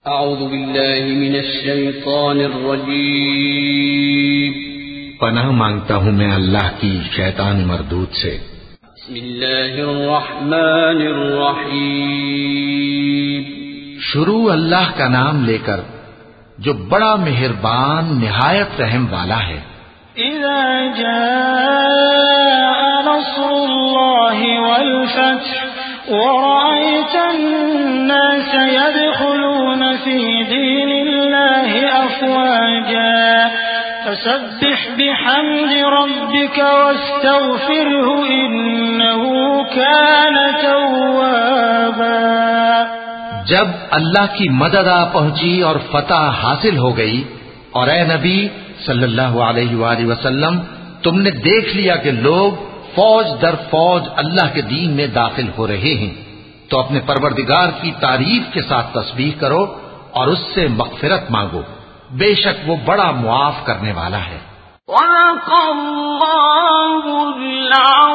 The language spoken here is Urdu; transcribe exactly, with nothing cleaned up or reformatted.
اعوذ باللہ من الشیطان الرجیم پناہ مانگتا ہوں میں اللہ کی شیطان مردود سے۔ بسم اللہ الرحمن الرحیم شروع اللہ کا نام لے کر جو بڑا مہربان نہایت رحم والا ہے۔ اذا جاء نصر اللہ والفتح ورأيت الناس يدخلون في دين الله أفواجا فسبح بحمد ربك واستغفره إنه كان توابا۔ جب اللہ کی مدد آ پہنچی اور فتح حاصل ہو گئی اور اے نبی صلی اللہ علیہ وآلہ وسلم تم نے دیکھ لیا کہ لوگ فوج در فوج اللہ کے دین میں داخل ہو رہے ہیں تو اپنے پروردگار کی تعریف کے ساتھ تسبیح کرو اور اس سے مغفرت مانگو، بے شک وہ بڑا معاف کرنے والا ہے۔ وَلَقَ اللَّهُ الْعَظِيمُ